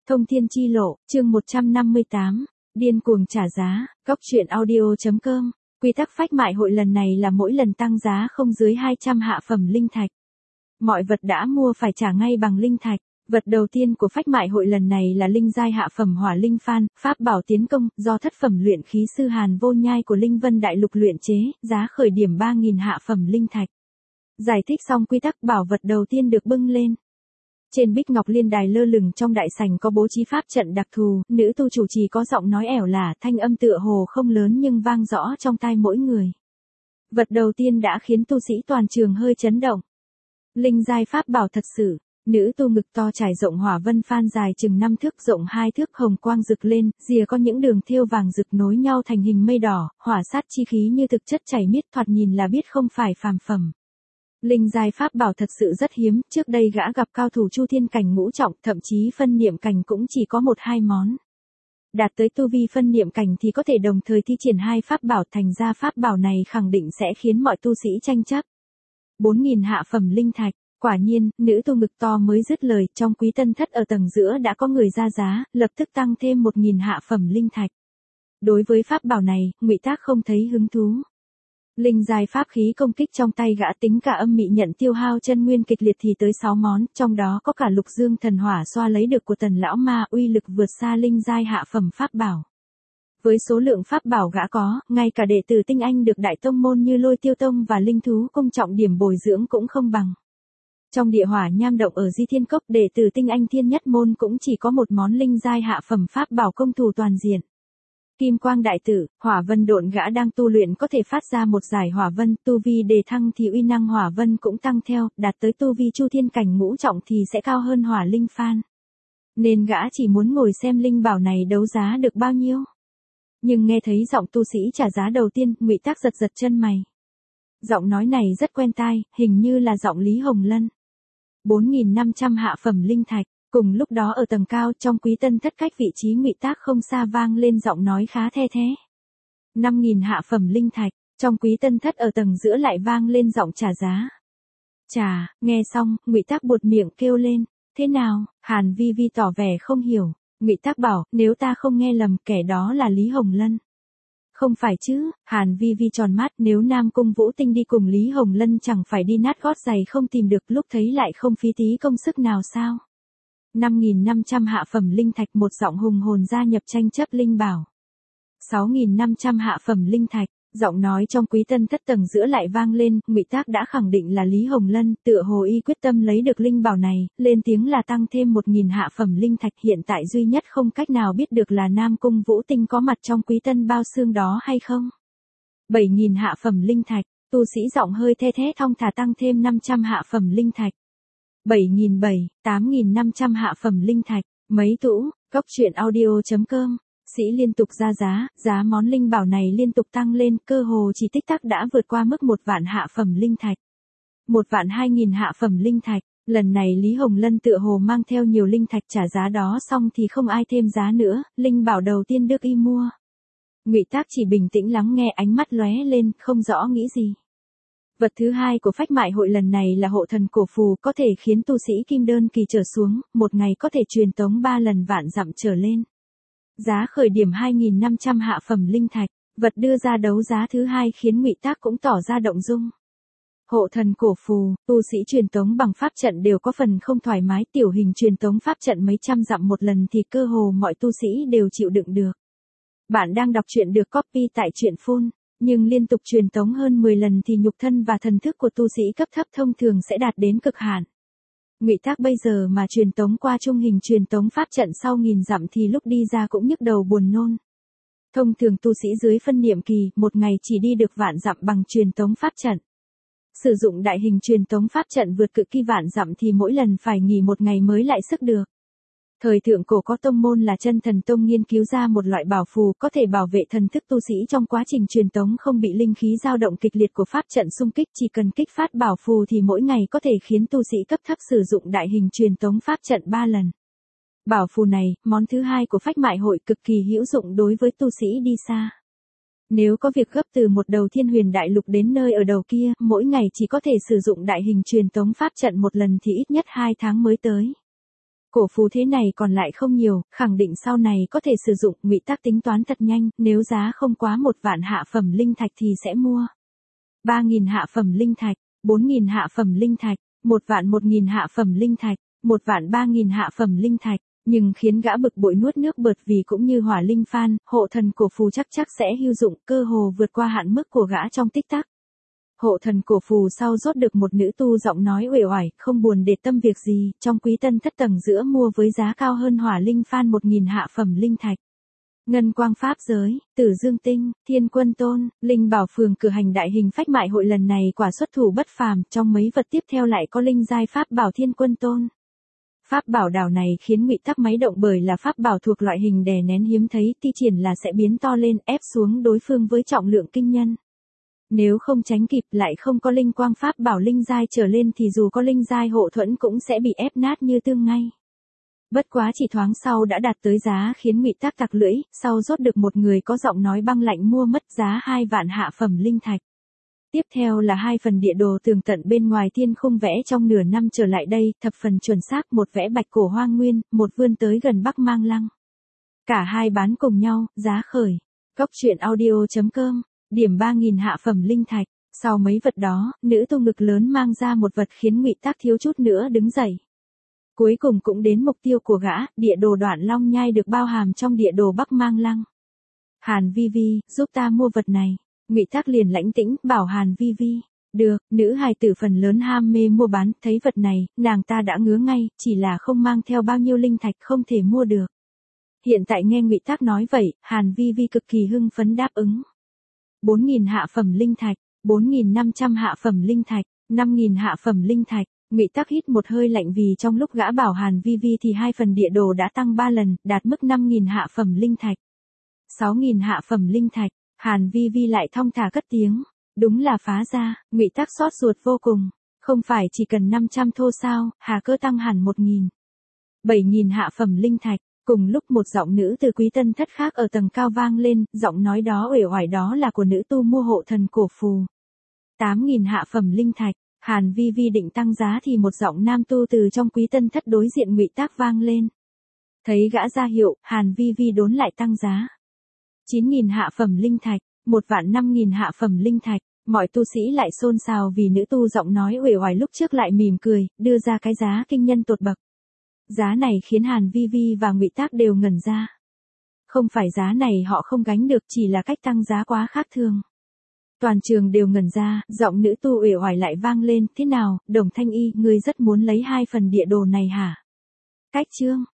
Thông thiên chi lộ, chương 158, điên cuồng trả giá, góc truyện audio.com. Quy tắc phách mại hội lần này là mỗi lần tăng giá không dưới 200 hạ phẩm linh thạch. Mọi vật đã mua phải trả ngay bằng linh thạch. Vật đầu tiên của phách mại hội lần này là linh giai hạ phẩm hỏa linh phan, pháp bảo tiến công, do thất phẩm luyện khí sư Hàn Vô Nhai của Linh Vân Đại Lục luyện chế, giá khởi điểm 3.000 hạ phẩm linh thạch. Giải thích xong quy tắc, bảo vật đầu tiên được bưng lên. Trên bích ngọc liên đài lơ lửng trong đại sảnh có bố trí pháp trận đặc thù, nữ tu chủ trì có giọng nói ẻo lả, thanh âm tựa hồ không lớn nhưng vang rõ trong tai mỗi người. Vật đầu tiên đã khiến tu sĩ toàn trường hơi chấn động. Linh giai pháp bảo thật sự. Nữ tu ngực to trải rộng hỏa vân phan dài chừng 5 thước, rộng 2 thước, hồng quang rực lên, rìa có những đường thêu vàng rực nối nhau thành hình mây đỏ, hỏa sát chi khí như thực chất chảy miết, thoạt nhìn là biết không phải phàm phẩm. Linh giai pháp bảo thật sự rất hiếm, trước đây gã gặp cao thủ chu thiên cảnh ngũ trọng, thậm chí phân niệm cảnh cũng chỉ có 1-2 món. Đạt tới tu vi phân niệm cảnh thì có thể đồng thời thi triển hai pháp bảo, thành ra pháp bảo này khẳng định sẽ khiến mọi tu sĩ tranh chấp. 4.000 hạ phẩm linh thạch. Quả nhiên, nữ tu ngực to mới dứt lời, trong quý tân thất ở tầng giữa đã có người ra giá, lập tức tăng thêm 1.000 hạ phẩm linh thạch. Đối với pháp bảo này, Ngụy Tác không thấy hứng thú. Linh giai pháp khí công kích trong tay gã tính cả âm mị nhận tiêu hao chân nguyên kịch liệt thì tới 6 món, trong đó có cả lục dương thần hỏa xoa lấy được của Tần lão ma, uy lực vượt xa linh giai hạ phẩm pháp bảo. Với số lượng pháp bảo gã có, ngay cả đệ tử tinh anh được đại tông môn như Lôi Tiêu Tông và Linh Thú Cung trọng điểm bồi dưỡng cũng không bằng. Trong địa hỏa nham động ở Di Thiên Cốc, đệ tử tinh anh thiên nhất môn cũng chỉ có một món linh giai hạ phẩm pháp bảo công thủ toàn diện. Kim quang đại tử, hỏa vân độn gã đang tu luyện có thể phát ra một giải hỏa vân, tu vi đề thăng thì uy năng hỏa vân cũng tăng theo, đạt tới tu vi chu thiên cảnh ngũ trọng thì sẽ cao hơn hỏa linh phan. Nên gã chỉ muốn ngồi xem linh bảo này đấu giá được bao nhiêu. Nhưng nghe thấy giọng tu sĩ trả giá đầu tiên, Ngụy Tác giật giật chân mày. Giọng nói này rất quen tai, hình như là giọng Lý Hồng Lân. 4.500 hạ phẩm linh thạch. Cùng lúc đó ở tầng cao trong quý tân thất cách vị trí Ngụy Tác không xa vang lên giọng nói khá the thế. 5.000 hạ phẩm linh thạch. Trong quý tân thất ở tầng giữa lại vang lên giọng trả giá. Chà, nghe xong, Ngụy Tác buột miệng kêu lên. Thế nào? Hàn Vi Vi tỏ vẻ không hiểu. Ngụy Tác bảo, nếu ta không nghe lầm, kẻ đó là Lý Hồng Lân. Không phải chứ, Hàn Vi Vi tròn mắt, nếu Nam Cung Vũ Tinh đi cùng Lý Hồng Lân chẳng phải đi nát gót giày không tìm được, lúc thấy lại không phí tí công sức nào sao? 5.500 hạ phẩm linh thạch, một giọng hùng hồn gia nhập tranh chấp linh bảo. 6.500 hạ phẩm linh thạch, giọng nói trong quý tân thất tầng giữa lại vang lên, Ngụy Tác đã khẳng định là Lý Hồng Lân, tựa hồ y quyết tâm lấy được linh bảo này, lên tiếng là tăng thêm 1.000 hạ phẩm linh thạch, hiện tại duy nhất không cách nào biết được là Nam Cung Vũ Tinh có mặt trong quý tân bao xương đó hay không. 7.000 hạ phẩm linh thạch, tu sĩ giọng hơi the thé thong thả tăng thêm 500 hạ phẩm linh thạch. 7.700, 8.500 hạ phẩm linh thạch, mấy tũ, góc truyện audio.com. Sĩ liên tục ra giá món linh bảo này liên tục tăng lên, cơ hồ chỉ tích tắc đã vượt qua mức 1 vạn hạ phẩm linh thạch. 1.200.000 hạ phẩm linh thạch, lần này Lý Hồng Lân tựa hồ mang theo nhiều linh thạch, trả giá đó xong thì không ai thêm giá nữa, linh bảo đầu tiên được y mua. Ngụy Tác chỉ bình tĩnh lắng nghe, ánh mắt lóe lên, không rõ nghĩ gì. Vật thứ hai của phách mại hội lần này là hộ thần cổ phù, có thể khiến tu sĩ kim đơn kỳ trở xuống, một ngày có thể truyền tống 3 lần vạn dặm trở lên. Giá khởi điểm 2.500 hạ phẩm linh thạch, vật đưa ra đấu giá thứ hai khiến Ngụy Tác cũng tỏ ra động dung. Hộ thần cổ phù, tu sĩ truyền tống bằng pháp trận đều có phần không thoải mái, tiểu hình truyền tống pháp trận mấy trăm dặm một lần thì cơ hồ mọi tu sĩ đều chịu đựng được. Bạn đang đọc truyện được copy tại truyện Phun, nhưng liên tục truyền tống hơn 10 lần thì nhục thân và thần thức của tu sĩ cấp thấp thông thường sẽ đạt đến cực hạn. Ngụy Tác bây giờ mà truyền tống qua trung hình truyền tống pháp trận sau 1000 dặm thì lúc đi ra cũng nhức đầu buồn nôn. Thông thường tu sĩ dưới phân niệm kỳ, một ngày chỉ đi được vạn dặm bằng truyền tống pháp trận. Sử dụng đại hình truyền tống pháp trận vượt cự kỳ vạn dặm thì mỗi lần phải nghỉ một ngày mới lại sức được. Thời thượng cổ có tông môn là Chân Thần Tông nghiên cứu ra một loại bảo phù có thể bảo vệ thần thức tu sĩ trong quá trình truyền tống không bị linh khí dao động kịch liệt của pháp trận xung kích, chỉ cần kích phát bảo phù thì mỗi ngày có thể khiến tu sĩ cấp thấp sử dụng đại hình truyền tống pháp trận 3 lần. Bảo phù này, món thứ hai của phách mại hội, cực kỳ hữu dụng đối với tu sĩ đi xa. Nếu có việc gấp từ một đầu Thiên Huyền Đại Lục đến nơi ở đầu kia, mỗi ngày chỉ có thể sử dụng đại hình truyền tống pháp trận một lần thì ít nhất 2 tháng mới tới. Cổ phù thế này còn lại không nhiều, khẳng định sau này có thể sử dụng. Ngụy Tắc tính toán thật nhanh, nếu giá không quá 1 vạn hạ phẩm linh thạch thì sẽ mua. 3.000 hạ phẩm linh thạch, 4.000 hạ phẩm linh thạch, 1 vạn 1.000 hạ phẩm linh thạch, 1 vạn 3.000 hạ phẩm linh thạch. Nhưng khiến gã bực bội nuốt nước bọt vì cũng như Hỏa Linh Phan, hộ thần cổ phù chắc sẽ hữu dụng, cơ hồ vượt qua hạn mức của gã trong tích tắc. Hộ thần cổ phù sau rốt được một nữ tu giọng nói uể oải, không buồn để tâm việc gì, trong Quý Tân Thất tầng giữa mua với giá cao hơn Hỏa Linh Phan 1.000 hạ phẩm linh thạch. Ngân Quang Pháp Giới, Tử Dương Tinh, Thiên Quân Tôn, Linh Bảo Phường cửa hành đại hình phách mại hội lần này quả xuất thủ bất phàm, trong mấy vật tiếp theo lại có linh giai pháp bảo Thiên Quân Tôn. Pháp bảo đảo này khiến Ngụy Tắc máy động bởi là pháp bảo thuộc loại hình đè nén hiếm thấy, ti triển là sẽ biến to lên ép xuống đối phương với trọng lượng kinh nhân. Nếu không tránh kịp lại không có linh quang pháp bảo linh giai trở lên thì dù có linh giai hộ thuẫn cũng sẽ bị ép nát như tương ngay. Bất quá chỉ thoáng sau đã đạt tới giá khiến Ngụy Tắc tặc lưỡi, sau rốt được một người có giọng nói băng lạnh mua mất giá 2 vạn hạ phẩm linh thạch. Tiếp theo là 2 phần địa đồ tường tận bên ngoài thiên khung vẽ trong nửa năm trở lại đây, thập phần chuẩn xác, một vẽ bạch cổ hoang nguyên, một vươn tới gần Bắc Mang Lăng. Cả hai bán cùng nhau, giá khởi. Góc truyện audio.com, điểm 3.000 hạ phẩm linh thạch. Sau mấy vật đó, nữ tu ngực lớn mang ra một vật khiến Ngụy Tắc thiếu chút nữa đứng dậy. Cuối cùng cũng đến mục tiêu của gã, địa đồ Đoạn Long Nhai được bao hàm trong địa đồ Bắc Mang Lăng. Hàn Vi Vi, giúp ta mua vật này. Ngụy Tắc liền lãnh tĩnh, bảo Hàn Vi Vi. Được, nữ hài tử phần lớn ham mê mua bán, thấy vật này, nàng ta đã ngứa ngay, chỉ là không mang theo bao nhiêu linh thạch không thể mua được. Hiện tại nghe Ngụy Tắc nói vậy, Hàn Vi Vi cực kỳ hưng phấn đáp ứng. 4.000 hạ phẩm linh thạch, 4.500 hạ phẩm linh thạch, 5.000 hạ phẩm linh thạch. Ngụy Tắc hít một hơi lạnh vì trong lúc gã bảo Hàn Vi Vi thì 2 phần địa đồ đã tăng 3 lần, đạt mức 5.000 hạ phẩm linh thạch. 6.000 hạ phẩm linh thạch. Hàn Vi Vi lại thong thả cất tiếng, đúng là phá ra. Ngụy Tắc xót ruột vô cùng, không phải chỉ cần 500 thô sao, hà cơ tăng hẳn 1.000. 7.000 hạ phẩm linh thạch. Cùng lúc một giọng nữ từ Quý Tân Thất khác ở tầng cao vang lên, giọng nói đó uể oải đó là của nữ tu mua hộ thần cổ phù. 8.000 hạ phẩm linh thạch. Hàn Vi Vi định tăng giá thì một giọng nam tu từ trong Quý Tân Thất đối diện Ngụy Tắc vang lên. Thấy gã ra hiệu, Hàn Vi Vi đốn lại tăng giá. 9.000 hạ phẩm linh thạch, 1 vạn 5.000 hạ phẩm linh thạch. Mọi tu sĩ lại xôn xao vì nữ tu giọng nói uể oải lúc trước lại mỉm cười, đưa ra cái giá kinh nhân tột bậc. Giá này khiến Hàn Vi Vi và Ngụy Tắc đều ngẩn ra. Không phải giá này họ không gánh được, chỉ là cách tăng giá quá khác thường. Toàn trường đều ngẩn ra, giọng nữ tu uể oải lại vang lên, thế nào, Đồng Thanh Y, ngươi rất muốn lấy 2 phần địa đồ này hả? Cách chương.